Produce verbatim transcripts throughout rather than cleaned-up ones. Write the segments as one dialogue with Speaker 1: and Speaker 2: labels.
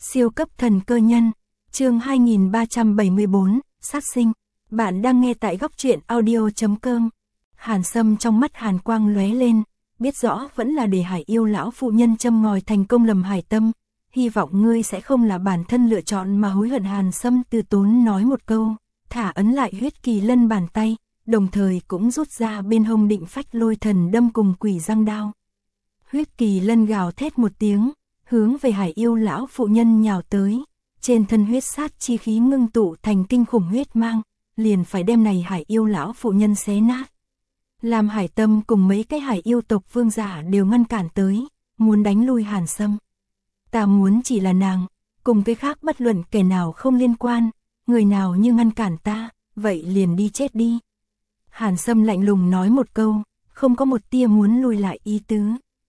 Speaker 1: Siêu cấp thần cơ nhân, chương hai nghìn ba trăm bảy mươi bốn, sát sinh. Bạn đang nghe tại góc truyện audio.com. Hàn Sâm trong mắt hàn quang lóe lên, biết rõ vẫn là để Hải yêu lão phụ nhân châm ngòi thành công lầm Hải Tâm, hy vọng ngươi sẽ không là bản thân lựa chọn mà hối hận. Hàn Sâm từ tốn nói một câu, thả ấn lại huyết kỳ lân bàn tay, đồng thời cũng rút ra bên hông định phách lôi thần đâm cùng quỷ răng đao. Huyết kỳ lân gào thét một tiếng, hướng về Hải yêu lão phụ nhân nhào tới, trên thân huyết sát chi khí ngưng tụ thành kinh khủng huyết mang, liền phải đem này Hải yêu lão phụ nhân xé nát. Làm Hải Tâm cùng mấy cái Hải yêu tộc vương giả đều ngăn cản tới, muốn đánh lui Hàn Sâm. Ta muốn chỉ là nàng, cùng cái khác bất luận kẻ nào không liên quan, người nào như ngăn cản ta, vậy liền đi chết đi. Hàn Sâm lạnh lùng nói một câu, không có một tia muốn lùi lại ý tứ.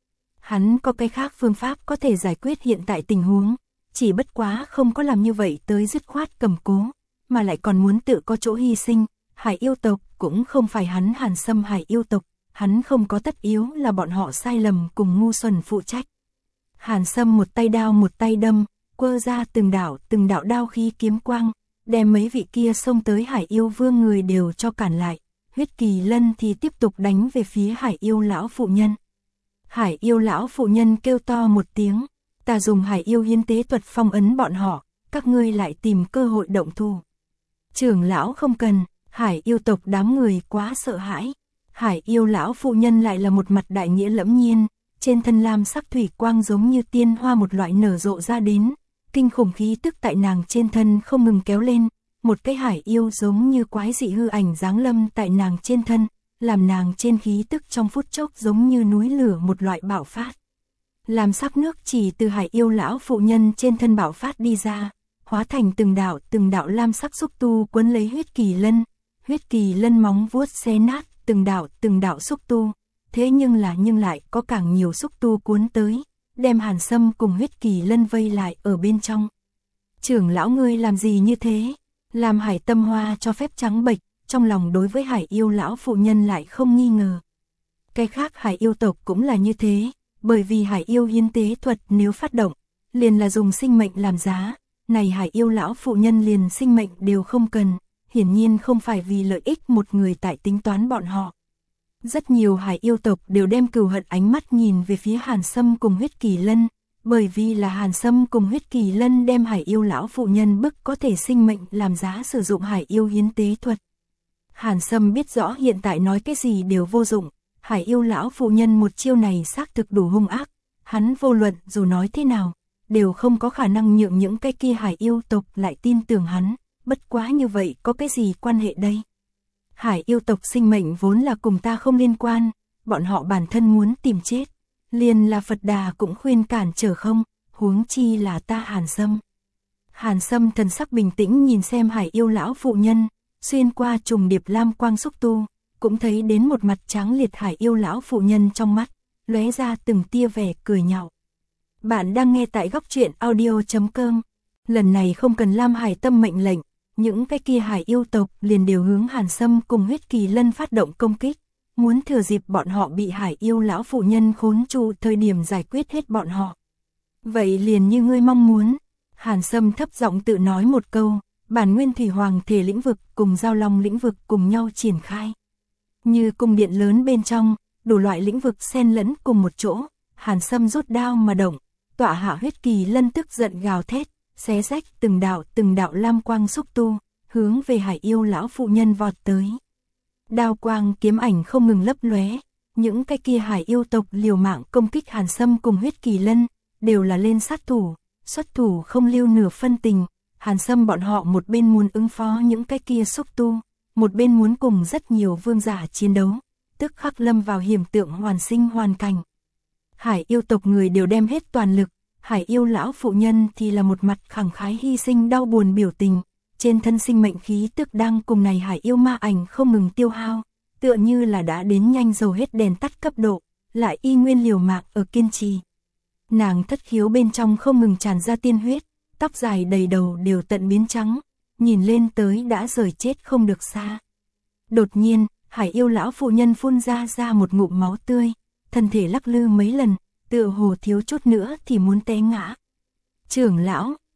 Speaker 1: Hắn có cái khác phương pháp có thể giải quyết hiện tại tình huống, chỉ bất quá không có làm như vậy tới dứt khoát cầm cố, mà lại còn muốn tự có chỗ hy sinh. Hải yêu tộc cũng không phải hắn Hàn Sâm Hải yêu tộc, hắn không có tất yếu là bọn họ sai lầm cùng ngu xuẩn phụ trách. Hàn Sâm một tay đao một tay đâm, quơ ra từng đạo từng đạo đao khí kiếm quang, đem mấy vị kia xông tới Hải yêu vương người đều cho cản lại. Huyết kỳ lân thì tiếp tục đánh về phía Hải yêu lão phụ nhân. Hải yêu lão phụ nhân kêu to một tiếng, ta dùng Hải yêu hiến tế thuật phong ấn bọn họ, các ngươi lại tìm cơ hội động thủ. Trưởng lão không cần, Hải yêu tộc đám người quá sợ hãi. Hải yêu lão phụ nhân lại là một mặt đại nghĩa lẫm nhiên, trên thân lam sắc thủy quang giống như tiên hoa một loại nở rộ ra đến, kinh khủng khí tức tại nàng trên thân không ngừng kéo lên, một cái hải yêu giống như quái dị hư ảnh giáng lâm tại nàng trên thân, làm nàng trên khí tức trong phút chốc giống như núi lửa một loại bạo phát. Làm sắc nước chỉ từ Hải yêu lão phụ nhân trên thân bạo phát đi ra, hóa thành từng đạo từng đạo lam sắc xúc tu quấn lấy huyết kỳ lân, huyết kỳ lân móng vuốt xé nát từng đạo từng đạo xúc tu, thế nhưng là nhưng lại có càng nhiều xúc tu cuốn tới, đem Hàn Sâm cùng huyết kỳ lân vây lại ở bên trong. Trưởng lão ngươi làm gì như thế? Làm Hải Tâm hoa cho phép trắng bệch, trong lòng đối với Hải yêu lão phụ nhân lại không nghi ngờ. Cái khác Hải yêu tộc cũng là như thế, bởi vì Hải yêu hiến tế thuật nếu phát động, liền là dùng sinh mệnh làm giá, này Hải yêu lão phụ nhân liền sinh mệnh đều không cần, hiển nhiên không phải vì lợi ích một người tại tính toán bọn họ. Rất nhiều Hải yêu tộc đều đem cừu hận ánh mắt nhìn về phía Hàn Sâm cùng huyết kỳ lân, bởi vì là Hàn Sâm cùng huyết kỳ lân đem Hải yêu lão phụ nhân bức có thể sinh mệnh làm giá sử dụng Hải yêu hiến tế thuật. Hàn Sâm biết rõ hiện tại nói cái gì đều vô dụng, Hải yêu lão phụ nhân một chiêu này xác thực đủ hung ác, hắn vô luận dù nói thế nào, đều không có khả năng nhượng những cái kia Hải yêu tộc lại tin tưởng hắn, bất quá như vậy có cái gì quan hệ đây? Hải yêu tộc sinh mệnh vốn là cùng ta không liên quan, bọn họ bản thân muốn tìm chết, liền là Phật Đà cũng khuyên cản trở không, huống chi là ta Hàn Sâm. Hàn Sâm thần sắc bình tĩnh nhìn xem Hải yêu lão phụ nhân, xuyên qua trùng điệp lam quang xúc tu, cũng thấy đến một mặt trắng liệt Hải yêu lão phụ nhân trong mắt, lóe ra từng tia vẻ cười nhạo. Bạn đang nghe tại góc truyện audio.com. Lần này không cần Lam Hải Tâm mệnh lệnh, những cái kia Hải yêu tộc liền đều hướng Hàn Sâm cùng huyết kỳ lân phát động công kích, muốn thừa dịp bọn họ bị Hải yêu lão phụ nhân khốn trụ thời điểm giải quyết hết bọn họ. Vậy liền như ngươi mong muốn, Hàn Sâm thấp giọng tự nói một câu, bản nguyên thủy hoàng thể lĩnh vực cùng giao long lĩnh vực cùng nhau triển khai. Như cung điện lớn bên trong, đủ loại lĩnh vực xen lẫn cùng một chỗ, Hàn Sâm rút đao mà động, tọa hạ huyết kỳ lân tức giận gào thét, xé rách từng đạo từng đạo lam quang xúc tu, hướng về Hải yêu lão phụ nhân vọt tới. Đao quang kiếm ảnh không ngừng lấp lóe, những cái kia Hải yêu tộc liều mạng công kích Hàn Sâm cùng huyết kỳ lân, đều là lên sát thủ, xuất thủ không lưu nửa phân tình. Hàn Sâm bọn họ một bên muốn ứng phó những cái kia xúc tu, một bên muốn cùng rất nhiều vương giả chiến đấu, tức khắc lâm vào hiểm tượng hoàn sinh hoàn cảnh. Hải yêu tộc người đều đem hết toàn lực, Hải yêu lão phụ nhân thì là một mặt khẳng khái hy sinh đau buồn biểu tình, trên thân sinh mệnh khí tức đang cùng này Hải yêu ma ảnh không ngừng tiêu hao, tựa như là đã đến nhanh dầu hết đèn tắt cấp độ, lại y nguyên liều mạng ở kiên trì. Nàng thất khiếu bên trong không ngừng tràn ra tiên huyết, tóc dài đầy đầu đều tận biến trắng, nhìn lên tới đã rời chết không được xa. Đột nhiên, Hải yêu lão phụ nhân phun ra ra một ngụm máu tươi, thân thể lắc lư mấy lần, tựa hồ thiếu chút nữa thì muốn té ngã. Trưởng lão,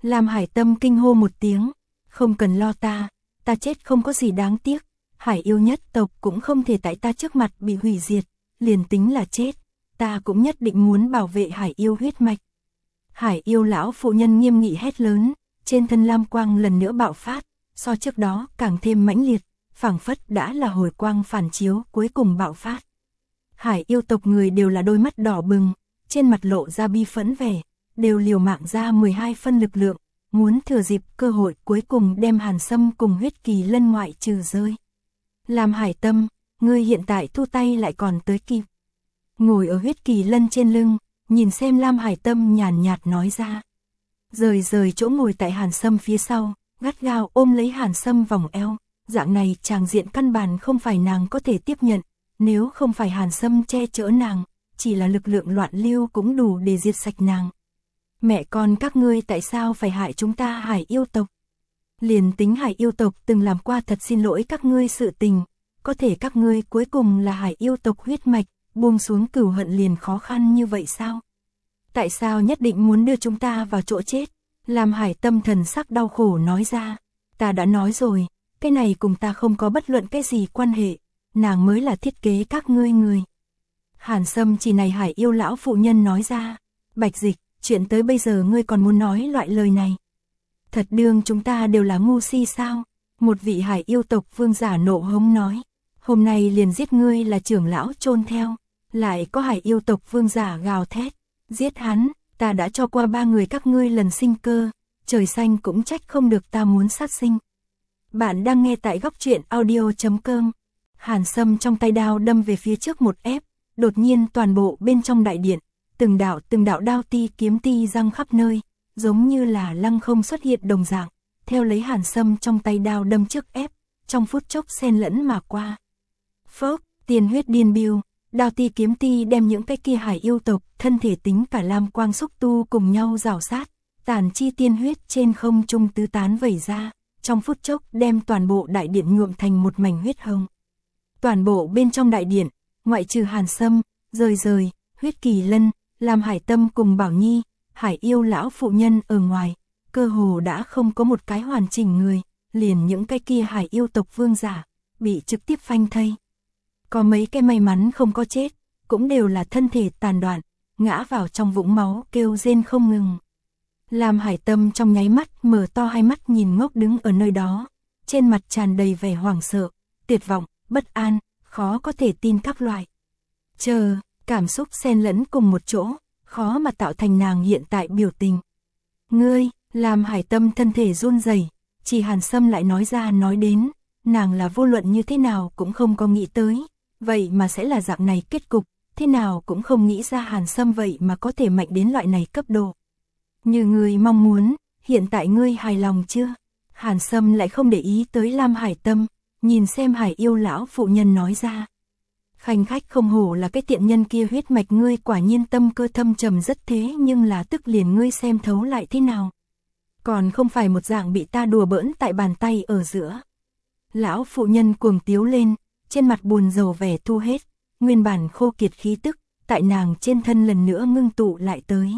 Speaker 1: Lam Hải Tâm kinh hô một tiếng, không cần lo ta, ta chết không có gì đáng tiếc, Hải yêu nhất tộc cũng không thể tại ta trước mặt bị hủy diệt, liền tính là chết, ta cũng nhất định muốn bảo vệ Hải yêu huyết mạch. Hải yêu lão phụ nhân nghiêm nghị hét lớn, trên thân lam quang lần nữa bạo phát, so trước đó càng thêm mãnh liệt, phảng phất đã là hồi quang phản chiếu cuối cùng bạo phát. Hải yêu tộc người đều là đôi mắt đỏ bừng, trên mặt lộ ra bi phẫn vẻ, đều liều mạng ra mười hai phân lực lượng, muốn thừa dịp cơ hội cuối cùng đem Hàn Sâm cùng huyết kỳ lân ngoại trừ rơi. Lam Hải Tâm, ngươi hiện tại thu tay lại còn tới kịp. Ngồi ở huyết kỳ lân trên lưng, nhìn xem Lam Hải Tâm nhàn nhạt nói ra. Rời rời chỗ ngồi tại Hàn Sâm phía sau, gắt gao ôm lấy Hàn Sâm vòng eo, dạng này tràng diện căn bản không phải nàng có thể tiếp nhận, nếu không phải Hàn Sâm che chở nàng, chỉ là lực lượng loạn lưu cũng đủ để diệt sạch nàng. Mẹ con các ngươi tại sao phải hại chúng ta Hải yêu tộc? Liền tính Hải yêu tộc từng làm qua thật xin lỗi các ngươi sự tình, có thể các ngươi cuối cùng là Hải yêu tộc huyết mạch, buông xuống cửu hận liền khó khăn như vậy sao? Tại sao nhất định muốn đưa chúng ta vào chỗ chết? Lam Hải Tâm thần sắc đau khổ nói ra, ta đã nói rồi, cái này cùng ta không có bất luận cái gì quan hệ, nàng mới là thiết kế các ngươi người. Hàn Sâm chỉ này Hải yêu lão phụ nhân nói ra, Bạch Dịch, chuyện tới bây giờ ngươi còn muốn nói loại lời này. Thật đương chúng ta đều là ngu si sao? Một vị Hải yêu tộc vương giả nộ hống nói, hôm nay liền giết ngươi là trưởng lão chôn theo. Lại có Hải yêu tộc vương giả gào thét, giết hắn, ta đã cho qua ba người các ngươi lần sinh cơ, trời xanh cũng trách không được ta muốn sát sinh. Bạn đang nghe tại góc truyện audio chấm com. Hàn Sâm trong tay đao đâm về phía trước một ép, đột nhiên toàn bộ bên trong đại điện, từng đạo từng đạo đao ti kiếm ti răng khắp nơi, giống như là lăng không xuất hiện đồng dạng, theo lấy Hàn Sâm trong tay đao đâm trước ép, trong phút chốc xen lẫn mà qua. Phốc, tiền huyết điên biêu, đao ti kiếm ti đem những cái kia Hải yêu tộc, thân thể tính cả lam quang xúc tu cùng nhau rào sát, tàn chi tiên huyết trên không trung tứ tán vẩy ra, trong phút chốc đem toàn bộ đại điện nhuộm thành một mảnh huyết hồng. Toàn bộ bên trong đại điện, ngoại trừ Hàn Sâm, rời rời, huyết kỳ lân, Lam Hải Tâm cùng Bảo Nhi, Hải yêu lão phụ nhân ở ngoài, cơ hồ đã không có một cái hoàn chỉnh người, liền những cái kia Hải yêu tộc vương giả, bị trực tiếp phanh thây. Có mấy cái may mắn không có chết, cũng đều là thân thể tàn đoạn, ngã vào trong vũng máu kêu rên không ngừng. Lam Hải Tâm trong nháy mắt mở to hai mắt nhìn ngốc đứng ở nơi đó, trên mặt tràn đầy vẻ hoảng sợ, tuyệt vọng, bất an, khó có thể tin các loại. Chờ, cảm xúc xen lẫn cùng một chỗ, khó mà tạo thành nàng hiện tại biểu tình. Ngươi, Lam Hải Tâm thân thể run rẩy, chỉ Hàn Sâm lại nói ra nói đến, nàng là vô luận như thế nào cũng không có nghĩ tới, vậy mà sẽ là dạng này kết cục, thế nào cũng không nghĩ ra Hàn Sâm vậy mà có thể mạnh đến loại này cấp độ. Như ngươi mong muốn, hiện tại ngươi hài lòng chưa? Hàn Sâm lại không để ý tới Lam Hải Tâm, nhìn xem Hải yêu lão phụ nhân nói ra. Khanh khách không hổ là cái tiện nhân kia, huyết mạch ngươi quả nhiên tâm cơ thâm trầm rất thế, nhưng là tức liền ngươi xem thấu lại thế nào. Còn không phải một dạng bị ta đùa bỡn tại bàn tay ở giữa. Lão phụ nhân cuồng tiếu lên, trên mặt buồn rầu vẻ thu hết, nguyên bản khô kiệt khí tức, tại nàng trên thân lần nữa ngưng tụ lại tới.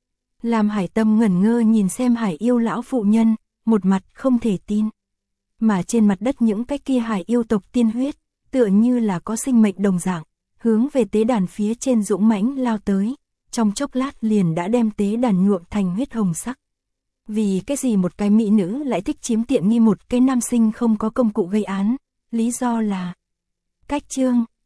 Speaker 1: Lam Hải Tâm ngẩn ngơ nhìn xem Hải yêu lão phụ nhân, một mặt không thể tin. Mà trên mặt đất những cái kia Hải yêu tộc tiên huyết, tựa như là có sinh mệnh đồng dạng, hướng về tế đàn phía trên dũng mãnh lao tới, trong chốc lát liền đã đem tế đàn nhuộm thành huyết hồng sắc. Vì cái gì một cái mỹ nữ lại thích chiếm tiện nghi một cái nam sinh không có công cụ gây án, lý do là cách chương.